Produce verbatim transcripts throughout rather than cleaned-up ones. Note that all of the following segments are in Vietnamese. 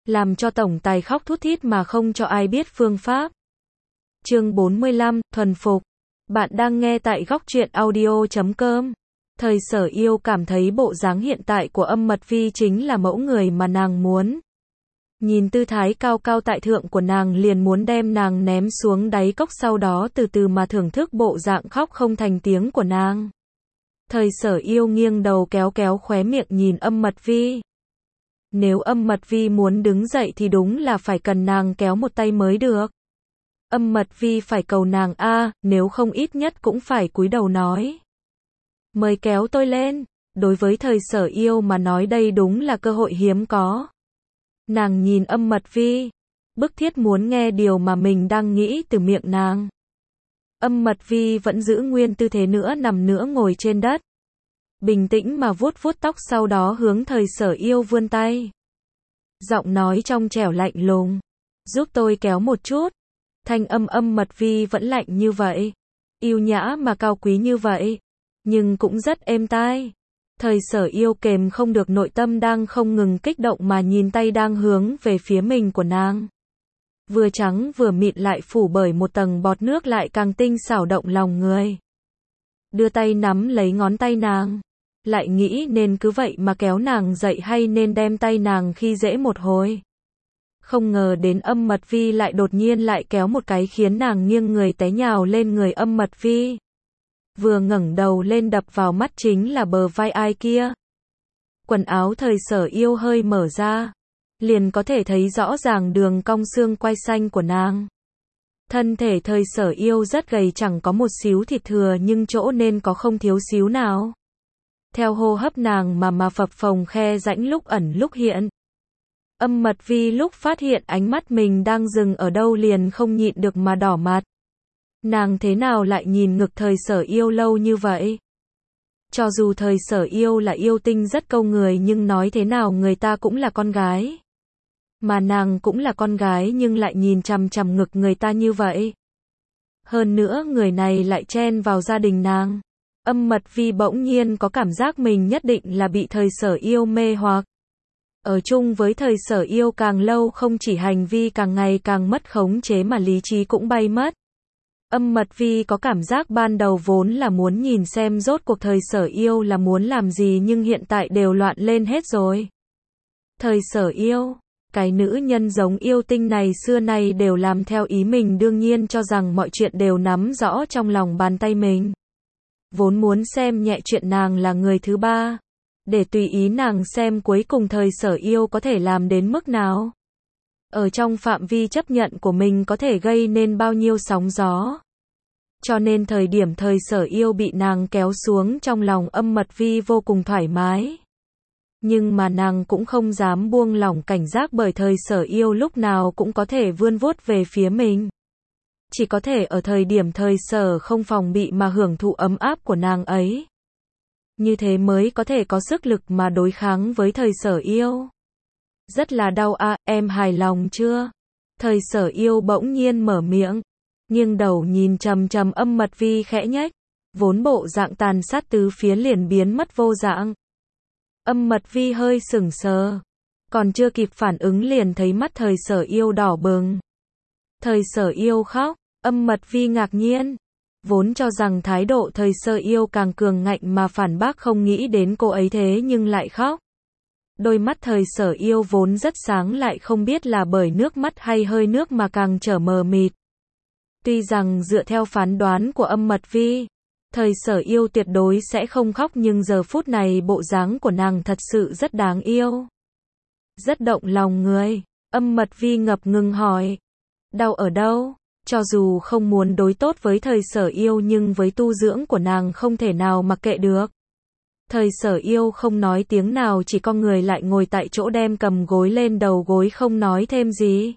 làm cho tổng tài khóc thút thít mà không cho ai biết phương pháp. Chương bốn mươi lăm, thuần phục. Bạn đang nghe tại góc truyện audio chấm com. Thời Sở Yêu cảm thấy bộ dáng hiện tại của Âm Mật Vi chính là mẫu người mà nàng muốn. Nhìn tư thái cao cao tại thượng của nàng liền muốn đem nàng ném xuống đáy cốc, sau đó từ từ mà thưởng thức bộ dạng khóc không thành tiếng của nàng. Thời Sở Yêu nghiêng đầu kéo kéo khóe miệng nhìn Âm Mật Vi. Nếu Âm Mật Vi muốn đứng dậy thì đúng là phải cần nàng kéo một tay mới được. Âm Mật Vi phải cầu nàng a, à, nếu không ít nhất cũng phải cúi đầu nói. Mời kéo tôi lên. Đối với Thời Sở Yêu mà nói đây đúng là cơ hội hiếm có. Nàng nhìn Âm Mật Vi, bức thiết muốn nghe điều mà mình đang nghĩ từ miệng nàng. Âm Mật Vi vẫn giữ nguyên tư thế nữa, nằm nữa ngồi trên đất. Bình tĩnh mà vuốt vuốt tóc, sau đó hướng Thời Sở Yêu vươn tay. Giọng nói trong trẻo lạnh lùng. Giúp tôi kéo một chút. Thanh âm Âm Mật Vi vẫn lạnh như vậy. Yêu nhã mà cao quý như vậy. Nhưng cũng rất êm tai. Thời Sở Yêu kềm không được nội tâm đang không ngừng kích động mà nhìn tay đang hướng về phía mình của nàng. Vừa trắng vừa mịn lại phủ bởi một tầng bọt nước, lại càng tinh xảo động lòng người. Đưa tay nắm lấy ngón tay nàng. Lại nghĩ nên cứ vậy mà kéo nàng dậy hay nên đem tay nàng khi dễ một hồi. Không ngờ đến Âm Mật Vi lại đột nhiên lại kéo một cái khiến nàng nghiêng người té nhào lên người Âm Mật Vi. Vừa ngẩng đầu lên đập vào mắt chính là bờ vai ai kia. Quần áo Thời Sở Yêu hơi mở ra, liền có thể thấy rõ ràng đường cong xương quai xanh của nàng. Thân thể Thời Sở Yêu rất gầy, chẳng có một xíu thịt thừa nhưng chỗ nên có không thiếu xíu nào. Theo hô hấp nàng mà mà phập phồng khe rãnh lúc ẩn lúc hiện. Âm Mật Vi lúc phát hiện ánh mắt mình đang dừng ở đâu liền không nhịn được mà đỏ mặt. Nàng thế nào lại nhìn ngực Thời Sở Yêu lâu như vậy? Cho dù Thời Sở Yêu là yêu tinh rất câu người nhưng nói thế nào người ta cũng là con gái. Mà nàng cũng là con gái nhưng lại nhìn chằm chằm ngực người ta như vậy. Hơn nữa người này lại chen vào gia đình nàng. Âm Mật Vi bỗng nhiên có cảm giác mình nhất định là bị Thời Sở Yêu mê hoặc. Ở chung với Thời Sở Yêu càng lâu không chỉ hành vi càng ngày càng mất khống chế mà lý trí cũng bay mất. Âm Mật Vi có cảm giác ban đầu vốn là muốn nhìn xem rốt cuộc Thời Sở Yêu là muốn làm gì nhưng hiện tại đều loạn lên hết rồi. Thời Sở Yêu, cái nữ nhân giống yêu tinh này xưa nay đều làm theo ý mình, đương nhiên cho rằng mọi chuyện đều nắm rõ trong lòng bàn tay mình. Vốn muốn xem nhẹ chuyện nàng là người thứ ba, để tùy ý nàng xem cuối cùng Thời Sở Yêu có thể làm đến mức nào. Ở trong phạm vi chấp nhận của mình có thể gây nên bao nhiêu sóng gió. Cho nên thời điểm Thời Sở Yêu bị nàng kéo xuống, trong lòng Âm Mật Vi vô cùng thoải mái. Nhưng mà nàng cũng không dám buông lỏng cảnh giác, bởi Thời Sở Yêu lúc nào cũng có thể vươn vuốt về phía mình. Chỉ có thể ở thời điểm Thời Sở không phòng bị mà hưởng thụ ấm áp của nàng ấy. Như thế mới có thể có sức lực mà đối kháng với Thời Sở Yêu. Rất là đau à, em hài lòng chưa? Thời Sở Yêu bỗng nhiên mở miệng, nghiêng đầu nhìn trầm trầm Âm Mật Vi khẽ nhếch, vốn bộ dạng tàn sát tứ phía liền biến mất vô dạng. Âm Mật Vi hơi sững sờ, còn chưa kịp phản ứng liền thấy mắt Thời Sở Yêu đỏ bừng. Thời Sở Yêu khóc, Âm Mật Vi ngạc nhiên, vốn cho rằng thái độ Thời Sở Yêu càng cường ngạnh mà phản bác, không nghĩ đến cô ấy thế nhưng lại khóc. Đôi mắt Thời Sở Yêu vốn rất sáng lại không biết là bởi nước mắt hay hơi nước mà càng trở mờ mịt. Tuy rằng dựa theo phán đoán của Âm Mật Vi, Thời Sở Yêu tuyệt đối sẽ không khóc, nhưng giờ phút này bộ dáng của nàng thật sự rất đáng yêu. Rất động lòng người. Âm Mật Vi ngập ngừng hỏi. Đau ở đâu? Cho dù không muốn đối tốt với Thời Sở Yêu nhưng với tu dưỡng của nàng không thể nào mặc kệ được. Thời Sở Yêu không nói tiếng nào, chỉ con người lại ngồi tại chỗ đem cầm gối lên đầu gối không nói thêm gì.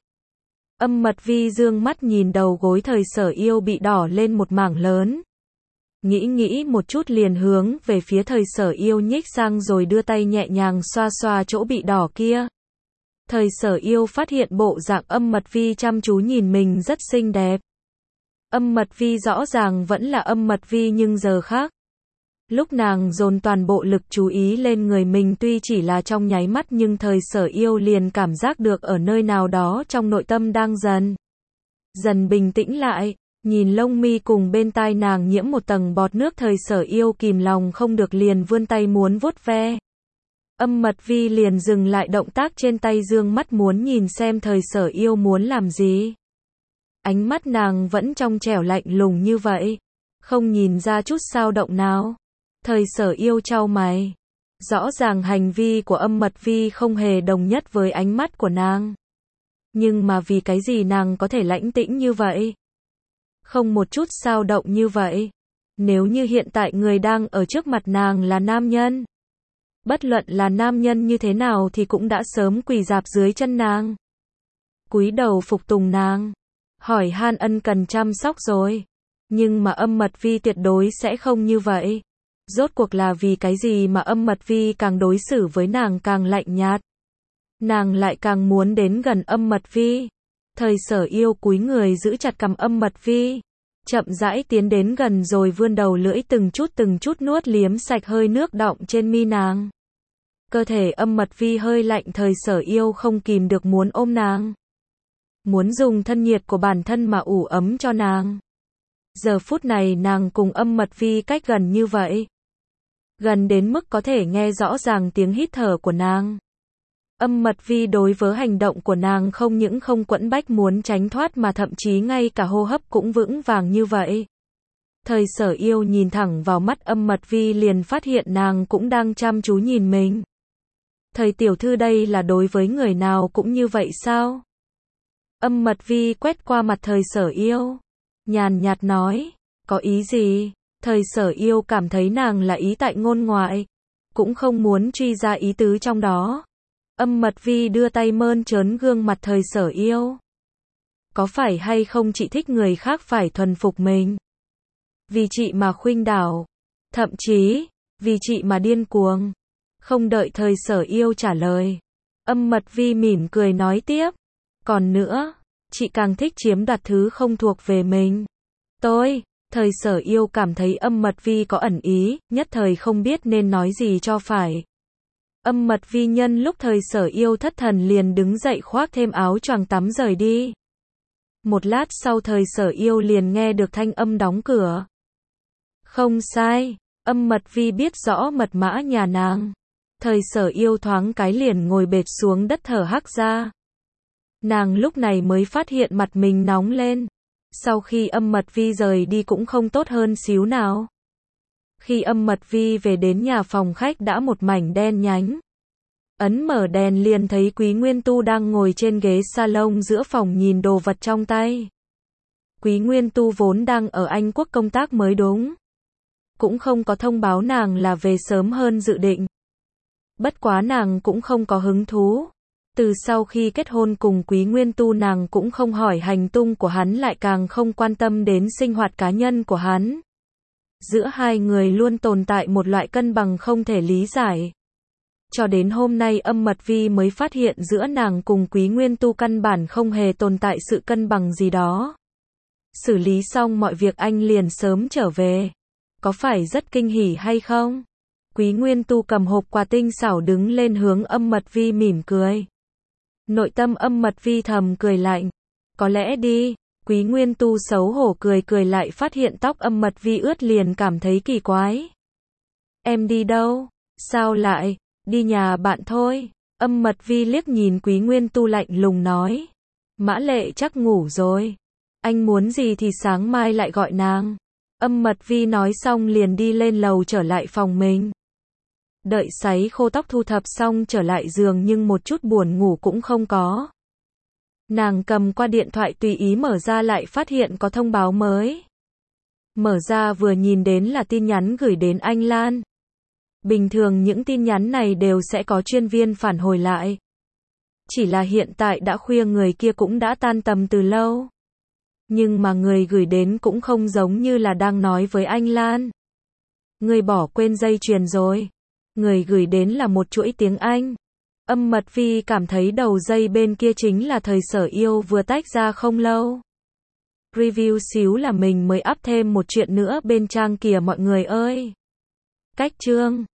Âm Mật Vi dương mắt nhìn đầu gối Thời Sở Yêu bị đỏ lên một mảng lớn. Nghĩ nghĩ một chút liền hướng về phía Thời Sở Yêu nhích sang rồi đưa tay nhẹ nhàng xoa xoa chỗ bị đỏ kia. Thời Sở Yêu phát hiện bộ dạng Âm Mật Vi chăm chú nhìn mình rất xinh đẹp. Âm Mật Vi rõ ràng vẫn là Âm Mật Vi nhưng giờ khác. Lúc nàng dồn toàn bộ lực chú ý lên người mình tuy chỉ là trong nháy mắt nhưng thời sở yêu liền cảm giác được ở nơi nào đó trong nội tâm đang dần, dần bình tĩnh lại. Nhìn lông mi cùng bên tai nàng nhiễm một tầng bọt nước thời sở yêu kìm lòng không được liền vươn tay muốn vuốt ve. Âm Mật Vi liền dừng lại động tác trên tay dương mắt muốn nhìn xem thời sở yêu muốn làm gì. Ánh mắt nàng vẫn trong trẻo lạnh lùng như vậy, không nhìn ra chút dao động nào. Thời sở yêu chau mày. Rõ ràng hành vi của Âm Mật Vi không hề đồng nhất với ánh mắt của nàng. Nhưng mà vì cái gì nàng có thể lãnh tĩnh như vậy? Không một chút dao động như vậy. Nếu như hiện tại người đang ở trước mặt nàng là nam nhân, bất luận là nam nhân như thế nào thì cũng đã sớm quỳ rạp dưới chân nàng, cúi đầu phục tùng nàng, hỏi han ân cần chăm sóc rồi. Nhưng mà Âm Mật Vi tuyệt đối sẽ không như vậy. Rốt cuộc là vì cái gì mà Âm Mật Vi càng đối xử với nàng càng lạnh nhạt, nàng lại càng muốn đến gần Âm Mật Vi. Thời sở yêu cúi người giữ chặt cằm Âm Mật Vi, chậm rãi tiến đến gần rồi vươn đầu lưỡi từng chút từng chút nuốt liếm sạch hơi nước đọng trên mi nàng. Cơ thể Âm Mật Vi hơi lạnh, thời sở yêu không kìm được muốn ôm nàng, muốn dùng thân nhiệt của bản thân mà ủ ấm cho nàng. Giờ phút này nàng cùng Âm Mật Vi cách gần như vậy, gần đến mức có thể nghe rõ ràng tiếng hít thở của nàng. Âm Mật Vi đối với hành động của nàng không những không quẫn bách muốn tránh thoát mà thậm chí ngay cả hô hấp cũng vững vàng như vậy. Thời sở yêu nhìn thẳng vào mắt Âm Mật Vi liền phát hiện nàng cũng đang chăm chú nhìn mình. Thời tiểu thư đây là đối với người nào cũng như vậy sao? Âm Mật Vi quét qua mặt thời sở yêu, nhàn nhạt nói, có ý gì? Thời sở yêu cảm thấy nàng là ý tại ngôn ngoại, cũng không muốn truy ra ý tứ trong đó. Âm Mật Vi đưa tay mơn trớn gương mặt thời sở yêu. Có phải hay không chị thích người khác phải thuần phục mình? Vì chị mà khuynh đảo, thậm chí, vì chị mà điên cuồng. Không đợi thời sở yêu trả lời, Âm Mật Vi mỉm cười nói tiếp. Còn nữa, chị càng thích chiếm đoạt thứ không thuộc về mình. Tôi, thời sở yêu cảm thấy Âm Mật Vi có ẩn ý, nhất thời không biết nên nói gì cho phải. Âm Mật Vi nhân lúc thời sở yêu thất thần liền đứng dậy khoác thêm áo choàng tắm rời đi. Một lát sau thời sở yêu liền nghe được thanh âm đóng cửa. Không sai, Âm Mật Vi biết rõ mật mã nhà nàng. Thời sở yêu thoáng cái liền ngồi bệt xuống đất thở hắc ra. Nàng lúc này mới phát hiện mặt mình nóng lên. Sau khi Âm Mật Vi rời đi cũng không tốt hơn xíu nào. Khi Âm Mật Vi về đến nhà phòng khách đã một mảnh đen nhánh. Ấn mở đèn liền thấy Quý Nguyên Tu đang ngồi trên ghế salon giữa phòng nhìn đồ vật trong tay. Quý Nguyên Tu vốn đang ở Anh Quốc công tác mới đúng. Cũng không có thông báo nàng là về sớm hơn dự định. Bất quá nàng cũng không có hứng thú. Từ sau khi kết hôn cùng Quý Nguyên Tu nàng cũng không hỏi hành tung của hắn, lại càng không quan tâm đến sinh hoạt cá nhân của hắn. Giữa hai người luôn tồn tại một loại cân bằng không thể lý giải. Cho đến hôm nay Âm Mật Vi mới phát hiện giữa nàng cùng Quý Nguyên Tu căn bản không hề tồn tại sự cân bằng gì đó. Xử lý xong mọi việc anh liền sớm trở về. Có phải rất kinh hỉ hay không? Quý Nguyên Tu cầm hộp quà tinh xảo đứng lên hướng Âm Mật Vi mỉm cười. Nội tâm Âm Mật Vi thầm cười lạnh. Có lẽ đi. Quý Nguyên Tu xấu hổ cười cười lại phát hiện tóc Âm Mật Vi ướt liền cảm thấy kỳ quái. Em đi đâu? Sao lại? Đi nhà bạn thôi. Âm Mật Vi liếc nhìn Quý Nguyên Tu lạnh lùng nói. Mã Lệ chắc ngủ rồi. Anh muốn gì thì sáng mai lại gọi nàng. Âm Mật Vi nói xong liền đi lên lầu trở lại phòng mình. Đợi sấy khô tóc thu thập xong trở lại giường nhưng một chút buồn ngủ cũng không có. Nàng cầm qua điện thoại tùy ý mở ra lại phát hiện có thông báo mới. Mở ra vừa nhìn đến là tin nhắn gửi đến anh Lan. Bình thường những tin nhắn này đều sẽ có chuyên viên phản hồi lại. Chỉ là hiện tại đã khuya người kia cũng đã tan tầm từ lâu. Nhưng mà người gửi đến cũng không giống như là đang nói với anh Lan. Người bỏ quên dây chuyền rồi. Người gửi đến là một chuỗi tiếng Anh. Âm Mật Vi cảm thấy đầu dây bên kia chính là thời sở yêu vừa tách ra không lâu. Review xíu là mình mới up thêm một chuyện nữa bên trang kìa mọi người ơi. Cách chương